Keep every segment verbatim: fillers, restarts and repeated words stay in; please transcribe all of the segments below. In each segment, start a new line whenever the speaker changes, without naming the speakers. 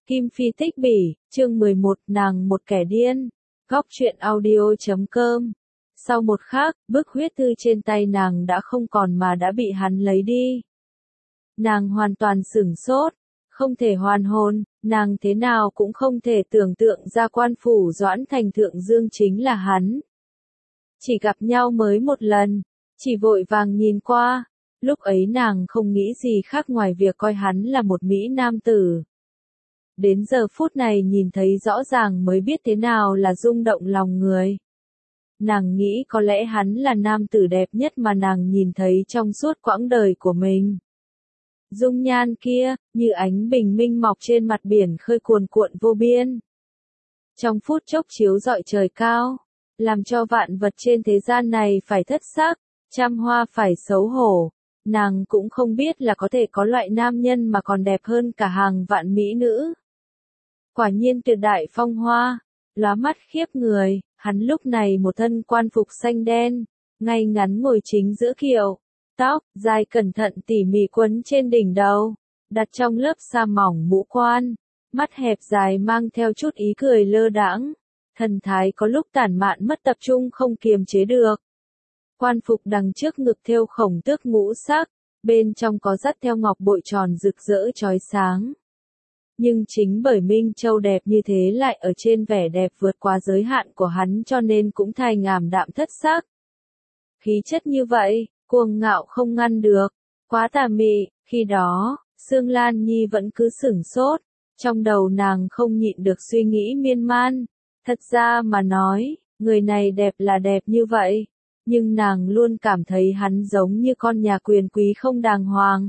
Kim Phi Tích Bỉ, chương mười một, nàng một kẻ điên. Góc truyện audio chấm com. Sau một khắc, bức huyết thư trên tay nàng đã không còn mà đã bị hắn lấy đi. Nàng hoàn toàn sửng sốt, không thể hoàn hồn, nàng thế nào cũng không thể tưởng tượng ra quan phủ Doãn Thành Thượng Dương chính là hắn. Chỉ gặp nhau mới một lần, chỉ vội vàng nhìn qua, lúc ấy nàng không nghĩ gì khác ngoài việc coi hắn là một mỹ nam tử. Đến giờ phút này nhìn thấy rõ ràng mới biết thế nào là rung động lòng người. Nàng nghĩ có lẽ hắn là nam tử đẹp nhất mà nàng nhìn thấy trong suốt quãng đời của mình. Dung nhan kia, như ánh bình minh mọc trên mặt biển khơi cuồn cuộn vô biên. Trong phút chốc chiếu rọi trời cao, làm cho vạn vật trên thế gian này phải thất sắc, trăm hoa phải xấu hổ. Nàng cũng không biết là có thể có loại nam nhân mà còn đẹp hơn cả hàng vạn mỹ nữ. Quả nhiên tuyệt đại phong hoa, lóa mắt khiếp người, hắn lúc này một thân quan phục xanh đen, ngay ngắn ngồi chính giữa kiệu, tóc dài cẩn thận tỉ mỉ quấn trên đỉnh đầu, đặt trong lớp sa mỏng mũ quan, mắt hẹp dài mang theo chút ý cười lơ đãng, thần thái có lúc tản mạn mất tập trung không kiềm chế được. Quan phục đằng trước ngực thêu khổng tước ngũ sắc, bên trong có dắt theo ngọc bội tròn rực rỡ chói sáng. Nhưng chính bởi Minh Châu đẹp như thế lại ở trên vẻ đẹp vượt quá giới hạn của hắn cho nên cũng thành ảm đạm thất sắc. Khí chất như vậy, cuồng ngạo không ngăn được, quá tà mị, khi đó, Sương Lan Nhi vẫn cứ sửng sốt, trong đầu nàng không nhịn được suy nghĩ miên man. Thật ra mà nói, người này đẹp là đẹp như vậy, nhưng nàng luôn cảm thấy hắn giống như con nhà quyền quý không đàng hoàng.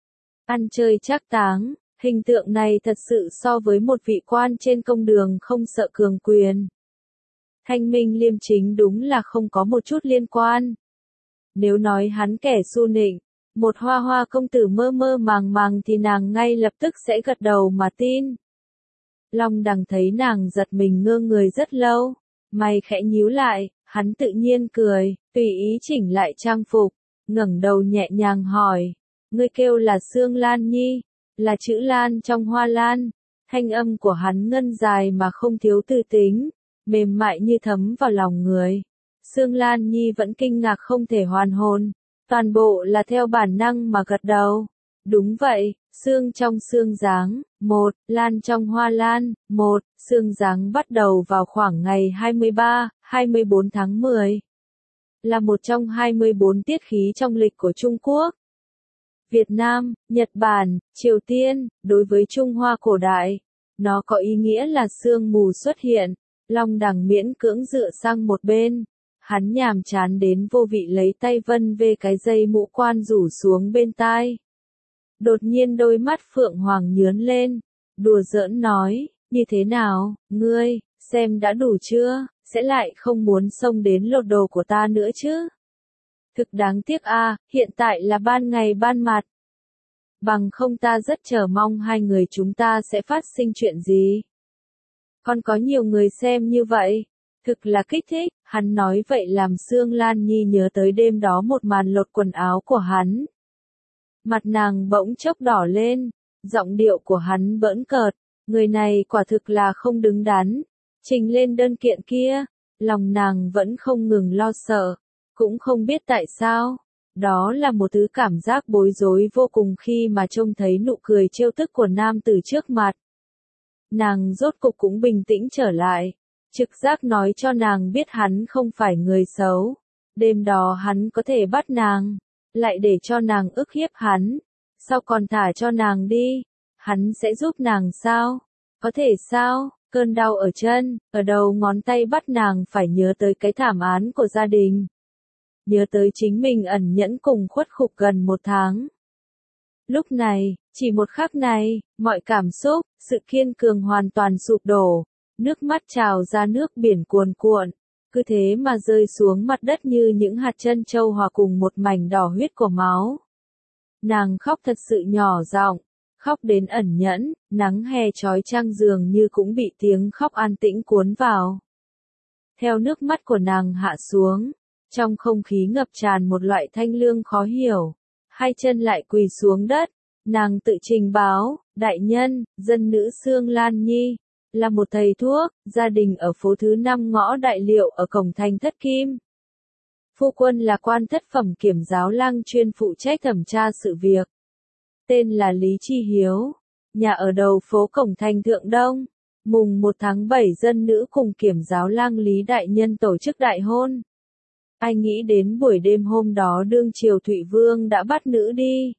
Ăn chơi trác táng. Hình tượng này thật sự so với một vị quan trên công đường không sợ cường quyền. Thanh minh liêm chính đúng là không có một chút liên quan. Nếu nói hắn kẻ su nịnh, một hoa hoa công tử mơ mơ màng màng thì nàng ngay lập tức sẽ gật đầu mà tin. Long Đằng thấy nàng giật mình ngơ người rất lâu, mày khẽ nhíu lại, hắn tự nhiên cười, tùy ý chỉnh lại trang phục, ngẩng đầu nhẹ nhàng hỏi, ngươi kêu là Sương Lan Nhi? Là chữ Lan trong hoa lan, thanh âm của hắn ngân dài mà không thiếu tư tính, mềm mại như thấm vào lòng người. Sương Lan Nhi vẫn kinh ngạc không thể hoàn hồn, toàn bộ là theo bản năng mà gật đầu. Đúng vậy, Sương trong Sương Giáng, một, Lan trong hoa lan, một, Sương Giáng bắt đầu vào khoảng ngày hai mươi ba, hai mươi bốn tháng mười. Là một trong hai mươi bốn tiết khí trong lịch của Trung Quốc. Việt Nam, Nhật Bản, Triều Tiên, đối với Trung Hoa cổ đại, nó có ý nghĩa là sương mù xuất hiện. Long Đằng miễn cưỡng dựa sang một bên, hắn nhàm chán đến vô vị lấy tay vân về cái dây mũ quan rủ xuống bên tai. Đột nhiên đôi mắt Phượng Hoàng nhướn lên, đùa giỡn nói, như thế nào, ngươi, xem đã đủ chưa, sẽ lại không muốn xông đến lột đồ của ta nữa chứ? Thực đáng tiếc a, à, hiện tại là ban ngày ban mặt. Bằng không ta rất chờ mong hai người chúng ta sẽ phát sinh chuyện gì. Còn có nhiều người xem như vậy, thực là kích thích, hắn nói vậy làm Sương Lan Nhi nhớ tới đêm đó một màn lột quần áo của hắn. Mặt nàng bỗng chốc đỏ lên, giọng điệu của hắn bỡn cợt, người này quả thực là không đứng đắn. Trình lên đơn kiện kia, lòng nàng vẫn không ngừng lo sợ. Cũng không biết tại sao, đó là một thứ cảm giác bối rối vô cùng khi mà trông thấy nụ cười trêu tức của nam tử trước mặt. Nàng rốt cục cũng bình tĩnh trở lại, trực giác nói cho nàng biết hắn không phải người xấu. Đêm đó hắn có thể bắt nàng, lại để cho nàng ức hiếp hắn, sao còn thả cho nàng đi, hắn sẽ giúp nàng sao? Có thể sao? Cơn đau ở chân, ở đầu ngón tay bắt nàng phải nhớ tới cái thảm án của gia đình. Nhớ tới chính mình ẩn nhẫn cùng khuất khục gần một tháng. Lúc này, chỉ một khắc này, mọi cảm xúc, sự kiên cường hoàn toàn sụp đổ, nước mắt trào ra nước biển cuồn cuộn, cứ thế mà rơi xuống mặt đất như những hạt trân châu hòa cùng một mảnh đỏ huyết của máu. Nàng khóc thật sự nhỏ giọng, khóc đến ẩn nhẫn, nắng hè chói chang dường như cũng bị tiếng khóc an tĩnh cuốn vào. Theo nước mắt của nàng hạ xuống, trong không khí ngập tràn một loại thanh lương khó hiểu, hai chân lại quỳ xuống đất, Nàng tự trình báo, đại nhân, dân nữ Sương Lan Nhi, là một thầy thuốc, gia đình ở phố thứ năm ngõ Đại Liệu ở cổng thành Thất Kim. Phu quân là quan thất phẩm kiểm giáo lăng chuyên phụ trách thẩm tra sự việc. Tên là Lý Chi Hiếu, nhà ở đầu phố cổng thành Thượng Đông. Mùng một tháng bảy dân nữ cùng kiểm giáo lăng Lý Đại Nhân tổ chức đại hôn. Ai nghĩ đến buổi đêm hôm đó đương triều Thụy Vương đã bắt nữ đi.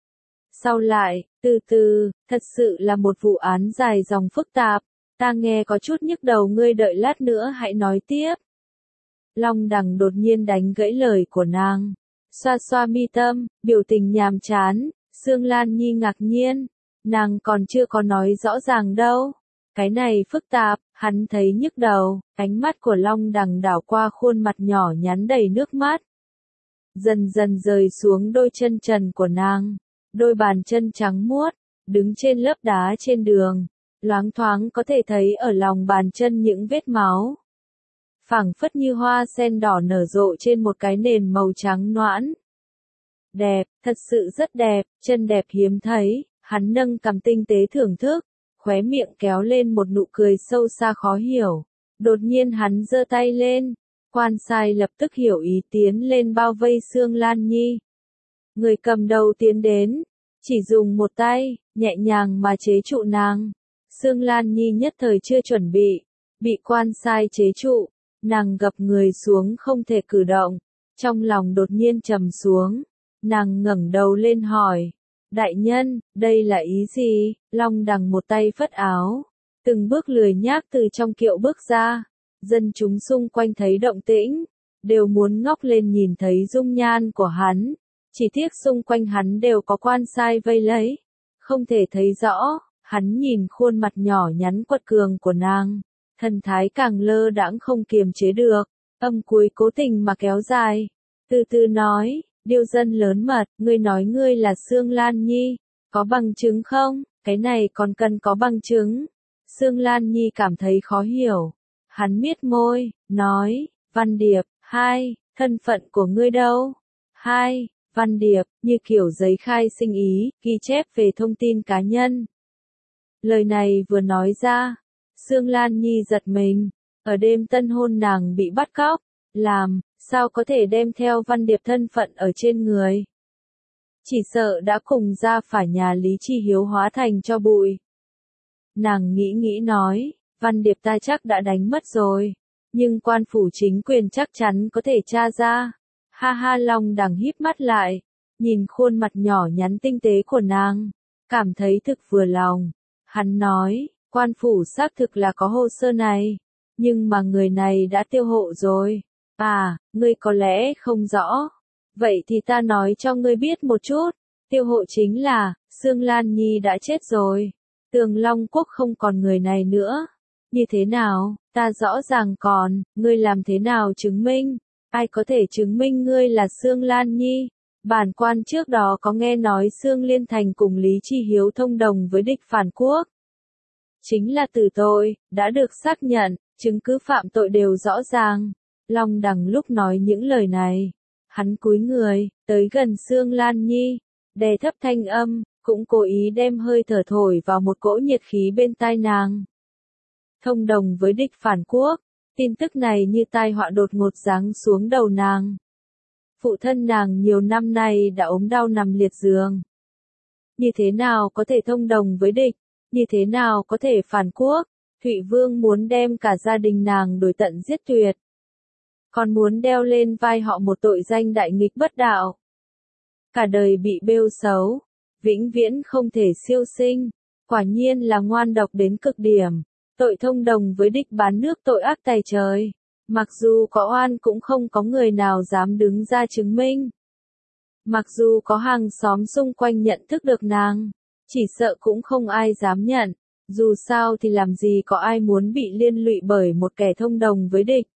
Sau lại, từ từ, thật sự là một vụ án dài dòng phức tạp, ta nghe có chút nhức đầu, ngươi đợi lát nữa hãy nói tiếp. Long Đằng đột nhiên đánh gãy lời của nàng, xoa xoa mi tâm, biểu tình nhàm chán. Sương Lan Nhi ngạc nhiên, nàng còn chưa có nói rõ ràng đâu. Cái này phức tạp, hắn thấy nhức đầu, ánh mắt của Long Đằng đảo qua khuôn mặt nhỏ nhắn đầy nước mắt. Dần dần rời xuống đôi chân trần của nàng, đôi bàn chân trắng muốt, đứng trên lớp đá trên đường, loáng thoáng có thể thấy ở lòng bàn chân những vết máu. Phảng phất như hoa sen đỏ nở rộ trên một cái nền màu trắng noãn. Đẹp, thật sự rất đẹp, chân đẹp hiếm thấy, hắn nâng cằm tinh tế thưởng thức, khóe miệng kéo lên một nụ cười sâu xa khó hiểu. Đột nhiên hắn giơ tay lên, quan sai lập tức hiểu ý tiến lên bao vây Sương Lan Nhi. Người cầm đầu tiến đến, chỉ dùng một tay, nhẹ nhàng mà chế trụ nàng. Sương Lan Nhi nhất thời chưa chuẩn bị, bị quan sai chế trụ, nàng gập người xuống không thể cử động, trong lòng đột nhiên trầm xuống, nàng ngẩng đầu lên hỏi. Đại nhân, đây là ý gì? Long Đằng một tay phất áo, từng bước lười nhác từ trong kiệu bước ra. Dân chúng xung quanh thấy động tĩnh, đều muốn ngóc lên nhìn thấy dung nhan của hắn. Chỉ tiếc xung quanh hắn đều có quan sai vây lấy, không thể thấy rõ. Hắn nhìn khuôn mặt nhỏ nhắn quật cường của nàng, thần thái càng lơ đãng không kiềm chế được, âm cuối cố tình mà kéo dài, từ từ nói. Điêu dân lớn mật, ngươi nói ngươi là Sương Lan Nhi, có bằng chứng không? Cái này còn cần có bằng chứng. Sương Lan Nhi cảm thấy khó hiểu. Hắn miết môi, nói, Văn Điệp, hai, thân phận của ngươi đâu? Hai, Văn Điệp, như kiểu giấy khai sinh ý, ghi chép về thông tin cá nhân. Lời này vừa nói ra, Sương Lan Nhi giật mình, ở đêm tân hôn nàng bị bắt cóc, làm, sao có thể đem theo Văn Điệp thân phận ở trên người. Chỉ sợ đã cùng ra phải nhà Lý Chi Hiếu hóa thành cho bụi. Nàng nghĩ nghĩ nói, Văn Điệp ta chắc đã đánh mất rồi, nhưng quan phủ chính quyền chắc chắn có thể tra ra. Ha ha, Long Đằng híp mắt lại, nhìn khuôn mặt nhỏ nhắn tinh tế của nàng, cảm thấy thực vừa lòng. Hắn nói, quan phủ xác thực là có hồ sơ này, nhưng mà người này đã tiêu hộ rồi. À, ngươi có lẽ không rõ. Vậy thì ta nói cho ngươi biết một chút. Tiêu hộ chính là, Sương Lan Nhi đã chết rồi. Tường Long Quốc không còn người này nữa. Như thế nào, ta rõ ràng còn, ngươi làm thế nào chứng minh? Ai có thể chứng minh ngươi là Sương Lan Nhi? Bản quan trước đó có nghe nói Sương Liên Thành cùng Lý Chi Hiếu thông đồng với địch phản quốc. Chính là tử tội, đã được xác nhận, chứng cứ phạm tội đều rõ ràng. Long Đằng lúc nói những lời này, hắn cúi người, tới gần Sương Lan Nhi, đè thấp thanh âm, cũng cố ý đem hơi thở thổi vào một cỗ nhiệt khí bên tai nàng. Thông đồng với địch phản quốc, tin tức này như tai họa đột ngột giáng xuống đầu nàng. Phụ thân nàng nhiều năm nay đã ốm đau nằm liệt giường. Như thế nào có thể thông đồng với địch, như thế nào có thể phản quốc, Thụy Vương muốn đem cả gia đình nàng đuổi tận giết tuyệt. Còn muốn đeo lên vai họ một tội danh đại nghịch bất đạo. Cả đời bị bêu xấu, vĩnh viễn không thể siêu sinh, quả nhiên là ngoan độc đến cực điểm, tội thông đồng với địch bán nước tội ác tày trời, mặc dù có oan cũng không có người nào dám đứng ra chứng minh. Mặc dù có hàng xóm xung quanh nhận thức được nàng, chỉ sợ cũng không ai dám nhận, dù sao thì làm gì có ai muốn bị liên lụy bởi một kẻ thông đồng với địch.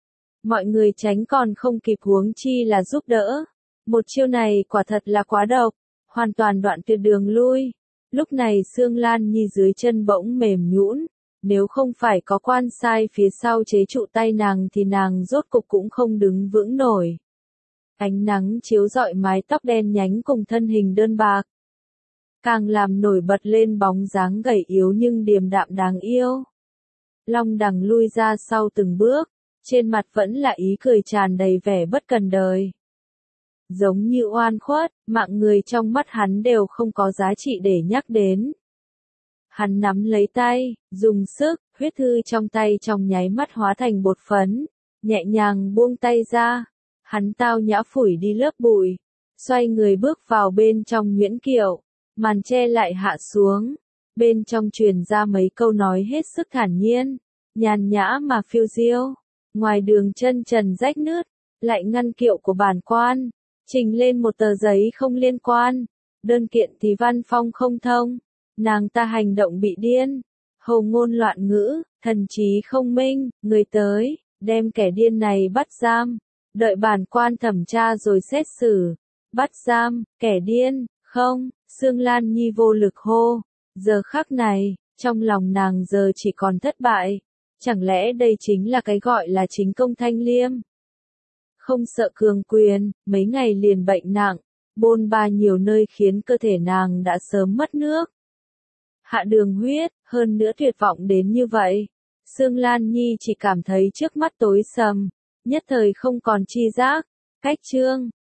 Mọi người tránh còn không kịp huống chi là giúp đỡ. Một chiêu này quả thật là quá độc, hoàn toàn đoạn tuyệt đường lui. Lúc này Sương Lan Nhi dưới chân bỗng mềm nhũn, nếu không phải có quan sai phía sau chế trụ tay nàng thì nàng rốt cục cũng không đứng vững nổi. Ánh nắng chiếu rọi mái tóc đen nhánh cùng thân hình đơn bạc. càng làm nổi bật lên bóng dáng gầy yếu nhưng điềm đạm đáng yêu. Long Đằng lui ra sau từng bước, trên mặt vẫn là ý cười tràn đầy vẻ bất cần đời. Giống như oan khuất, mạng người trong mắt hắn đều không có giá trị để nhắc đến. Hắn nắm lấy tay, dùng sức, huyết thư trong tay trong nháy mắt hóa thành bột phấn, nhẹ nhàng buông tay ra. Hắn tao nhã phủi đi lớp bụi, xoay người bước vào bên trong nhuyễn kiệu, màn che lại hạ xuống, bên trong truyền ra mấy câu nói hết sức thản nhiên, nhàn nhã mà phiêu diêu. Ngoài đường chân trần rách nứt, lại ngăn kiệu của bản quan, trình lên một tờ giấy không liên quan, đơn kiện thì văn phong không thông, nàng ta hành động bị điên, hầu ngôn loạn ngữ, thần trí không minh, người tới, đem kẻ điên này bắt giam, đợi bản quan thẩm tra rồi xét xử. Bắt giam, kẻ điên, không, Sương Lan Nhi vô lực hô, giờ khắc này, trong lòng nàng giờ chỉ còn thất bại, chẳng lẽ đây chính là cái gọi là chính công thanh liêm? Không sợ cường quyền, mấy ngày liền bệnh nặng, bôn ba nhiều nơi khiến cơ thể nàng đã sớm mất nước. Hạ đường huyết, hơn nữa tuyệt vọng đến như vậy. Sương Lan Nhi chỉ cảm thấy trước mắt tối sầm, nhất thời không còn chi giác. Cách chương